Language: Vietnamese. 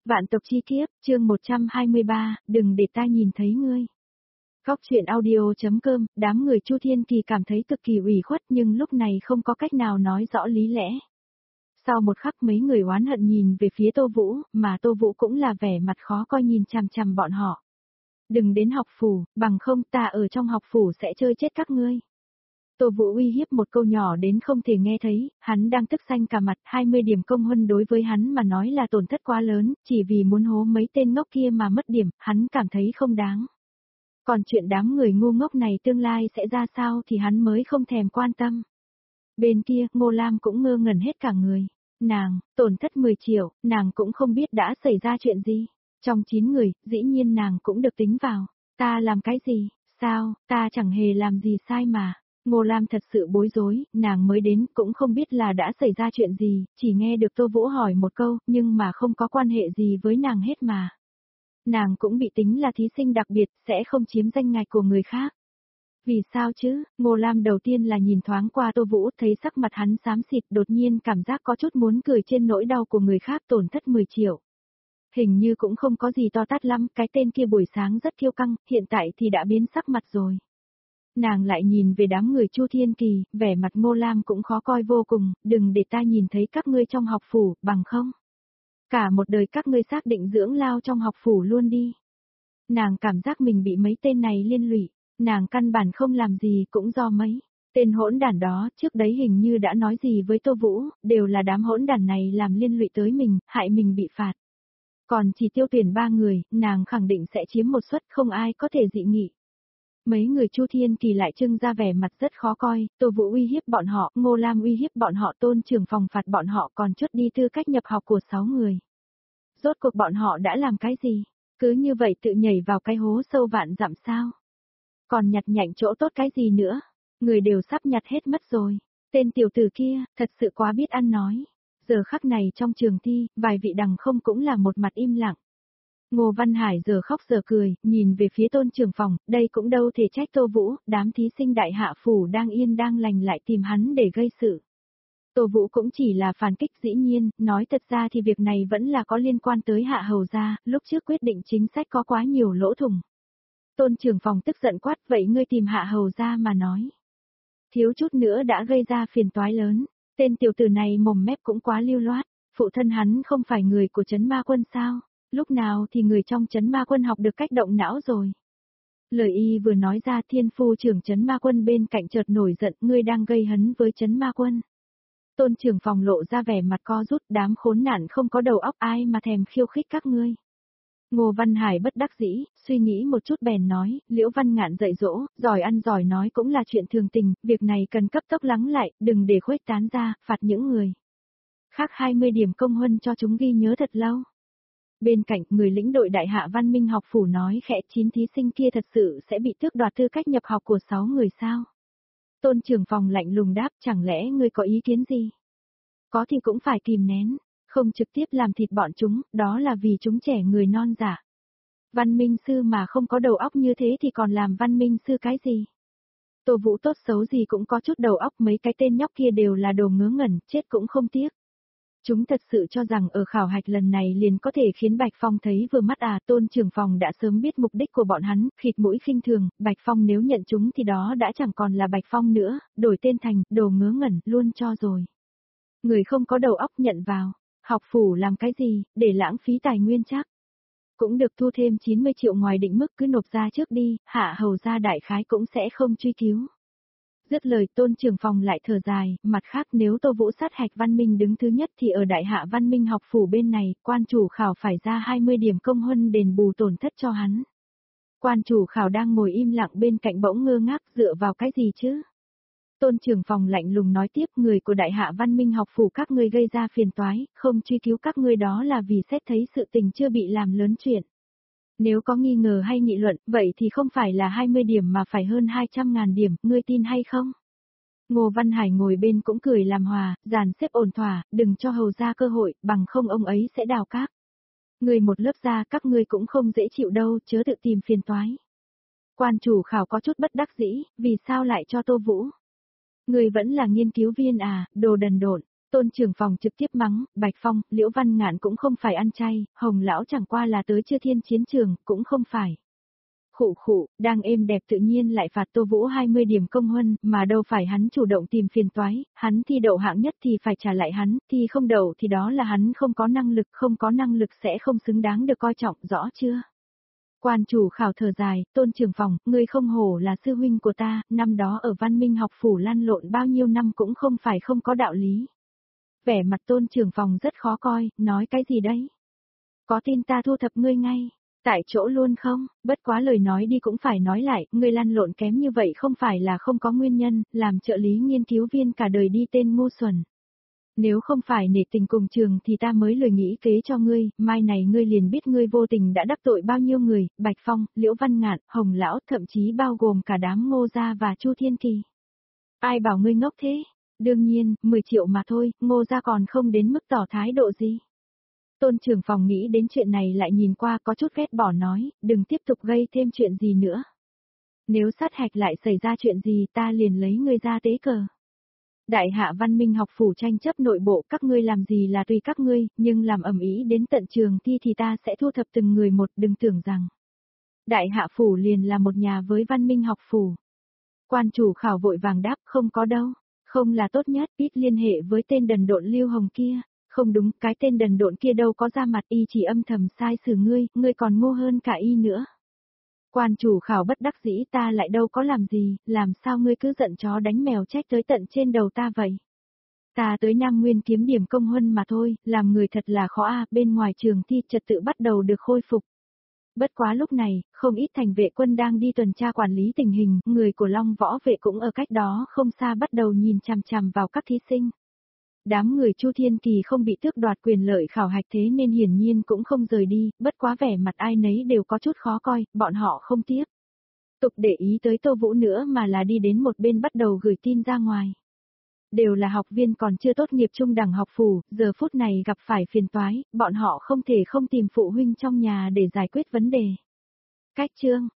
Vạn tộc chi kiếp, chương 123, đừng để ta nhìn thấy ngươi. Góc truyện audio.com, đám người Chu Thiên Kỳ cảm thấy cực kỳ ủy khuất nhưng lúc này không có cách nào nói rõ lý lẽ. Sau một khắc mấy người oán hận nhìn về phía Tô Vũ, mà Tô Vũ cũng là vẻ mặt khó coi nhìn chằm chằm bọn họ. Đừng đến học phủ, bằng không ta ở trong học phủ sẽ chơi chết các ngươi. Tô Vũ uy hiếp một câu nhỏ đến không thể nghe thấy, hắn đang tức xanh cả mặt, 20 điểm công huân đối với hắn mà nói là tổn thất quá lớn, chỉ vì muốn hố mấy tên ngốc kia mà mất điểm, hắn cảm thấy không đáng. Còn chuyện đám người ngu ngốc này tương lai sẽ ra sao thì hắn mới không thèm quan tâm. Bên kia, Ngô Lam cũng ngơ ngẩn hết cả người. Nàng, tổn thất 10 triệu, nàng cũng không biết đã xảy ra chuyện gì. Trong 9 người, dĩ nhiên nàng cũng được tính vào. Ta làm cái gì? Sao, ta chẳng hề làm gì sai mà. Ngô Lam thật sự bối rối, nàng mới đến cũng không biết là đã xảy ra chuyện gì, chỉ nghe được Tô Vũ hỏi một câu, nhưng mà không có quan hệ gì với nàng hết mà. Nàng cũng bị tính là thí sinh đặc biệt, sẽ không chiếm danh ngạch của người khác. Vì sao chứ? Ngô Lam đầu tiên là nhìn thoáng qua Tô Vũ, thấy sắc mặt hắn xám xịt, đột nhiên cảm giác có chút muốn cười trên nỗi đau của người khác, tổn thất 10 triệu. Hình như cũng không có gì to tát lắm, cái tên kia buổi sáng rất kiêu căng, hiện tại thì đã biến sắc mặt rồi. Nàng lại nhìn về đám người Chu Thiên Kỳ, vẻ mặt Ngô Lam cũng khó coi vô cùng, đừng để ta nhìn thấy các ngươi trong học phủ, bằng không. Cả một đời các ngươi xác định dưỡng lao trong học phủ luôn đi. Nàng cảm giác mình bị mấy tên này liên lụy, nàng căn bản không làm gì cũng do mấy tên hỗn đản đó, trước đấy hình như đã nói gì với Tô Vũ, đều là đám hỗn đản này làm liên lụy tới mình, hại mình bị phạt. Còn chỉ tiêu tuyển 3 người, nàng khẳng định sẽ chiếm một suất, không ai có thể dị nghị. Mấy người Chu Thiên Kỳ lại trưng ra vẻ mặt rất khó coi, Tô Vũ uy hiếp bọn họ, Ngô Lam uy hiếp bọn họ, Tôn trưởng phòng phạt bọn họ, còn chốt đi tư cách nhập học của 6 người. Rốt cuộc bọn họ đã làm cái gì? Cứ như vậy tự nhảy vào cái hố sâu vạn dặm sao? Còn nhặt nhạnh chỗ tốt cái gì nữa? Người đều sắp nhặt hết mất rồi. Tên tiểu tử kia, thật sự quá biết ăn nói. Giờ khắc này trong trường thi, vài vị đằng không cũng là một mặt im lặng. Ngô Văn Hải giờ khóc giờ cười, nhìn về phía Tôn trưởng phòng, đây cũng đâu thể trách Tô Vũ, đám thí sinh đại hạ phủ đang yên đang lành lại tìm hắn để gây sự. Tô Vũ cũng chỉ là phản kích, dĩ nhiên, nói thật ra thì việc này vẫn là có liên quan tới Hạ Hầu gia, lúc trước quyết định chính sách có quá nhiều lỗ thủng. Tôn trưởng phòng tức giận quát, vậy ngươi tìm Hạ Hầu gia mà nói. Thiếu chút nữa đã gây ra phiền toái lớn, tên tiểu tử này mồm mép cũng quá lưu loát, phụ thân hắn không phải người của Trấn Ma Quân sao, lúc nào thì người trong Trấn Ma Quân học được cách động não rồi. Lời y vừa nói ra, Thiên Phu trưởng Trấn Ma Quân bên cạnh chợt nổi giận, ngươi đang gây hấn với Trấn Ma Quân. Tôn trưởng phòng lộ ra vẻ mặt co rút, đám khốn nạn không có đầu óc, ai mà thèm khiêu khích các ngươi. Ngô Văn Hải bất đắc dĩ, suy nghĩ một chút bèn nói, Liễu Văn Ngạn dạy dỗ, giỏi ăn giỏi nói cũng là chuyện thường tình, việc này cần cấp tốc lắng lại, đừng để khuếch tán ra, phạt những người khác 20 điểm công huân cho chúng ghi nhớ thật lâu. Bên cạnh, người lĩnh đội đại hạ Văn Minh học phủ nói khẽ, 9 thí sinh kia thật sự sẽ bị tước đoạt tư cách nhập học của 6 người sao? Tôn trưởng phòng lạnh lùng đáp, chẳng lẽ ngươi có ý kiến gì? Có thì cũng phải kìm nén, không trực tiếp làm thịt bọn chúng, đó là vì chúng trẻ người non dạ. Văn minh sư mà không có đầu óc như thế thì còn làm văn minh sư cái gì? Tô Vũ tốt xấu gì cũng có chút đầu óc, mấy cái tên nhóc kia đều là đồ ngớ ngẩn, chết cũng không tiếc. Chúng thật sự cho rằng ở khảo hạch lần này liền có thể khiến Bạch Phong thấy vừa mắt à, Tôn trưởng phòng đã sớm biết mục đích của bọn hắn, khịt mũi khinh thường, Bạch Phong nếu nhận chúng thì đó đã chẳng còn là Bạch Phong nữa, đổi tên thành, đồ ngớ ngẩn, luôn cho rồi. Người không có đầu óc nhận vào, học phủ làm cái gì, để lãng phí tài nguyên chắc. Cũng được thu thêm 90 triệu ngoài định mức, cứ nộp ra trước đi, Hạ Hầu gia đại khái cũng sẽ không truy cứu. Dứt lời, Tôn trưởng phòng lại thở dài, mặt khác nếu Tô Vũ sát hạch Văn Minh đứng thứ nhất thì ở đại hạ Văn Minh học phủ bên này, quan chủ khảo phải ra 20 điểm công huân đền bù tổn thất cho hắn. Quan chủ khảo đang ngồi im lặng bên cạnh bỗng ngơ ngác, dựa vào cái gì chứ? Tôn trưởng phòng lạnh lùng nói tiếp, người của đại hạ Văn Minh học phủ các ngươi gây ra phiền toái, không truy cứu các ngươi đó là vì xét thấy sự tình chưa bị làm lớn chuyện. Nếu có nghi ngờ hay nghị luận, vậy thì không phải là 20 điểm mà phải hơn 200.000 điểm, ngươi tin hay không? Ngô Văn Hải ngồi bên cũng cười làm hòa, dàn xếp ổn thỏa, đừng cho Hầu ra cơ hội, bằng không ông ấy sẽ đào các. Người một lớp ra các ngươi cũng không dễ chịu đâu, chớ tự tìm phiền toái. Quan chủ khảo có chút bất đắc dĩ, vì sao lại cho Tô Vũ? Người vẫn là nghiên cứu viên à, đồ đần độn. Tôn trưởng phòng trực tiếp mắng, Bạch Phong, Liễu Văn Ngạn cũng không phải ăn chay, Hồng lão chẳng qua là tới Chư Thiên chiến trường, cũng không phải. Khụ khụ, đang êm đẹp tự nhiên lại phạt Tô Vũ 20 điểm công huân, mà đâu phải hắn chủ động tìm phiền toái, hắn thi đậu hạng nhất thì phải trả lại hắn, thi không đậu thì đó là hắn không có năng lực sẽ không xứng đáng được coi trọng, rõ chưa? Quan chủ khảo thở dài, Tôn trưởng phòng, ngươi không hổ là sư huynh của ta, năm đó ở Văn Minh học phủ lăn lộn bao nhiêu năm cũng không phải không có đạo lý. Vẻ mặt Tôn trưởng phòng rất khó coi, nói cái gì đấy? Có tin ta thu thập ngươi ngay? Tại chỗ luôn không? Bất quá lời nói đi cũng phải nói lại, ngươi lăn lộn kém như vậy không phải là không có nguyên nhân, làm trợ lý nghiên cứu viên cả đời đi tên ngu xuẩn. Nếu không phải nể tình cùng trường thì ta mới lười nghĩ kế cho ngươi, mai này ngươi liền biết ngươi vô tình đã đắc tội bao nhiêu người, Bạch Phong, Liễu Văn Ngạn, Hồng Lão, thậm chí bao gồm cả đám Ngô Gia và Chu Thiên Kỳ. Ai bảo ngươi ngốc thế? Đương nhiên, 10 triệu mà thôi, Ngô Gia còn không đến mức tỏ thái độ gì. Tôn trưởng phòng nghĩ đến chuyện này lại nhìn qua có chút ghét bỏ nói, đừng tiếp tục gây thêm chuyện gì nữa. Nếu sát hạch lại xảy ra chuyện gì ta liền lấy ngươi ra tế cờ. Đại hạ Văn Minh học phủ tranh chấp nội bộ các ngươi làm gì là tùy các ngươi, nhưng làm ầm ĩ đến tận trường thi thì ta sẽ thu thập từng người một, đừng tưởng rằng. Đại hạ phủ liền là một nhà với Văn Minh học phủ. Quan chủ khảo vội vàng đáp không có đâu, không là tốt nhất, ít liên hệ với tên đần độn Lưu Hồng kia. Không đúng, cái tên đần độn kia đâu có ra mặt, y chỉ âm thầm sai xử ngươi còn ngu hơn cả y nữa. Quan chủ khảo bất đắc dĩ, ta lại đâu có làm gì, làm sao ngươi cứ giận chó đánh mèo trách tới tận trên đầu ta vậy? Ta tới Nam Nguyên kiếm điểm công huân mà thôi, làm người thật là khó a, bên ngoài trường thi trật tự bắt đầu được khôi phục. Bất quá lúc này, không ít thành vệ quân đang đi tuần tra quản lý tình hình, người của Long Võ vệ cũng ở cách đó không xa bắt đầu nhìn chằm chằm vào các thí sinh. Đám người Chu Thiên Kỳ không bị tước đoạt quyền lợi khảo hạch thế nên hiển nhiên cũng không rời đi, bất quá vẻ mặt ai nấy đều có chút khó coi, bọn họ không tiếp tục để ý tới Tô Vũ nữa mà là đi đến một bên bắt đầu gửi tin ra ngoài. Đều là học viên còn chưa tốt nghiệp trung đẳng học phủ, giờ phút này gặp phải phiền toái, bọn họ không thể không tìm phụ huynh trong nhà để giải quyết vấn đề. Cách chương